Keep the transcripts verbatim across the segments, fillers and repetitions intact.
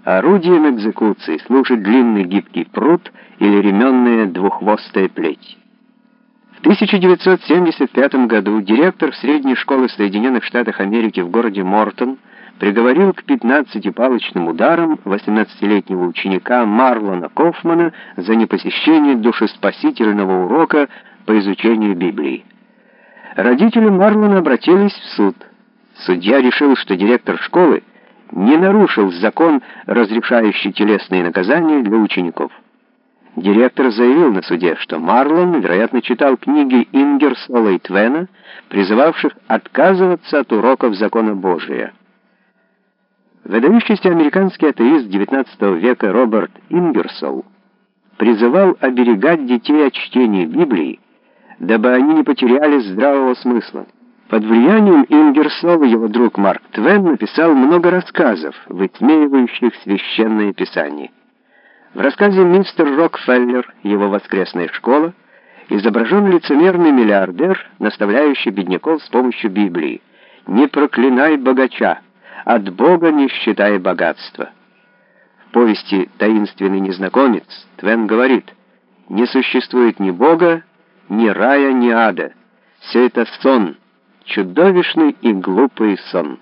Орудием экзекуции служит длинный гибкий прут или ременная двуххвостая плеть. В тысяча девятьсот семьдесят пятом году директор средней школы Соединенных Штатов Америки в городе Мортон приговорил к пятнадцати палочным ударам восемнадцатилетнего ученика Марлона Кофмана за непосещение душеспасительного урока по изучению Библии. Родители Марлона обратились в суд. Судья решил, что директор школы не нарушил закон, разрешающий телесные наказания для учеников. Директор заявил на суде, что Марлон, вероятно, читал книги Ингерсола и Твена, призывавших отказываться от уроков закона Божия. Выдающийся американский атеист девятнадцатого века Роберт Ингерсол призывал оберегать детей от чтения Библии, дабы они не потеряли здравого смысла. Под влиянием Ингерсола его друг Марк Твен написал много рассказов, высмеивающих священное писание. В рассказе «Мистер Рокфеллер. Его воскресная школа» изображен лицемерный миллиардер, наставляющий бедняков с помощью Библии: «Не проклинай богача, от Бога не считай богатства». В повести «Таинственный незнакомец» Твен говорит: «Не существует ни Бога, ни рая, ни ада. Все это сон, чудовищный и глупый сон».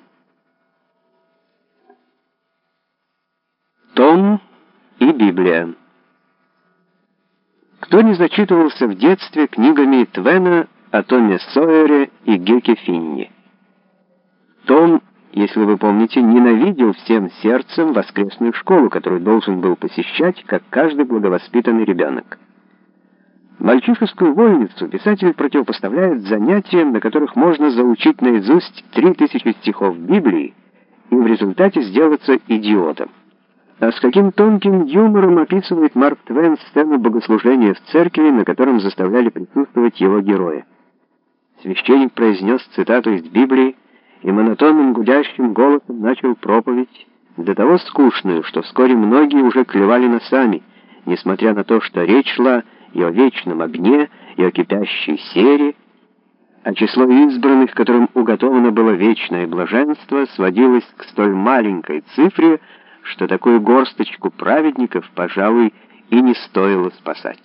Том и Библия. Кто не зачитывался в детстве книгами Твена о Томе Сойере и Геке Финни? Том, если вы помните, ненавидел всем сердцем воскресную школу, которую должен был посещать, как каждый благовоспитанный ребенок. Мальчишескую вольницу писатель противопоставляет занятиям, на которых можно заучить наизусть три тысячи стихов Библии и в результате сделаться идиотом. А с каким тонким юмором описывает Марк Твен сцену богослужения в церкви, на котором заставляли присутствовать его героя. Священник произнес цитату из Библии и монотонным гудящим голосом начал проповедь, до того скучную, что вскоре многие уже клевали носами, несмотря на то, что речь шла и о вечном огне, и о кипящей сере, а число избранных, которым уготовано было вечное блаженство, сводилось к столь маленькой цифре, что такую горсточку праведников, пожалуй, и не стоило спасать.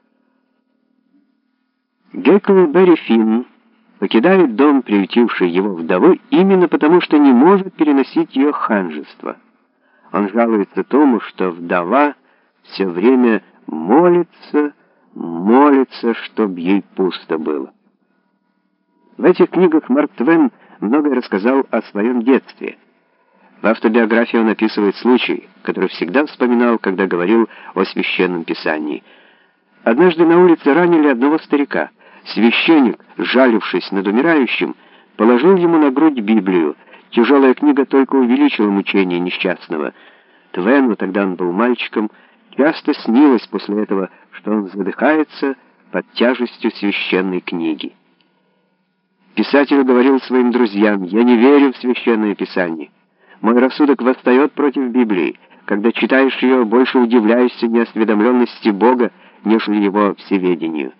Геклберри Финн покидает дом, приютивший его вдовы, именно потому, что не может переносить ее ханжество. Он жалуется тому, что вдова все время молится, молится, чтоб ей пусто было. В этих книгах Марк Твен многое рассказал о своем детстве. В автобиографии он описывает случай, который всегда вспоминал, когда говорил о священном писании. Однажды на улице ранили одного старика. Священник, жалившись над умирающим, положил ему на грудь Библию. Тяжелая книга только увеличила мучения несчастного. Твену, тогда он был мальчиком, часто снилось после этого, что он задыхается под тяжестью священной книги. Писатель говорил своим друзьям: «Я не верю в священное писание. Мой рассудок восстает против Библии. Когда читаешь ее, больше удивляешься неосведомленности Бога, нежели его всеведению».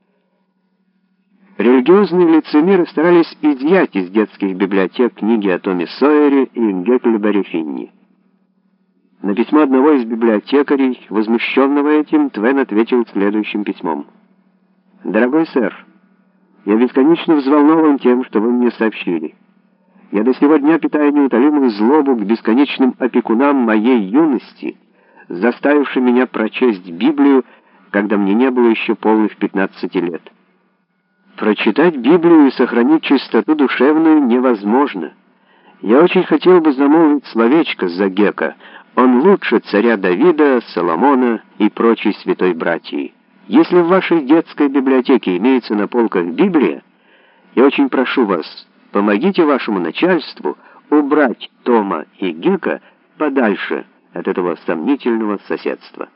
Религиозные лицемеры старались изъять из детских библиотек книги о Томе Сойере и Геклберри Финни. На письмо одного из библиотекарей, возмущенного этим, Твен ответил следующим письмом: «Дорогой сэр, я бесконечно взволнован тем, что вы мне сообщили. Я до сего дня питаю неутолимую злобу к бесконечным опекунам моей юности, заставившим меня прочесть Библию, когда мне не было еще полных пятнадцати лет. Прочитать Библию и сохранить чистоту душевную невозможно. Я очень хотел бы замолвить словечко за Гека. Он лучше царя Давида, Соломона и прочей святой братьи. Если в вашей детской библиотеке имеется на полках Библия, я очень прошу вас, помогите вашему начальству убрать Тома и Гека подальше от этого сомнительного соседства».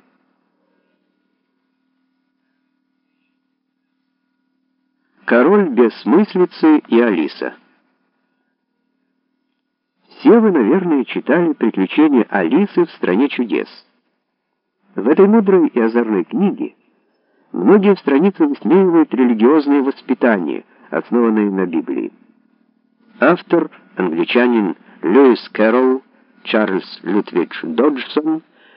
Король бессмыслицы и Алиса. Все вы, наверное, читали «Приключения Алисы в стране чудес». В этой мудрой и озорной книге многие страницы высмеивают религиозное воспитание, основанное на Библии. Автор, англичанин Льюис Кэрролл, Чарльз Лютвидж Доджсон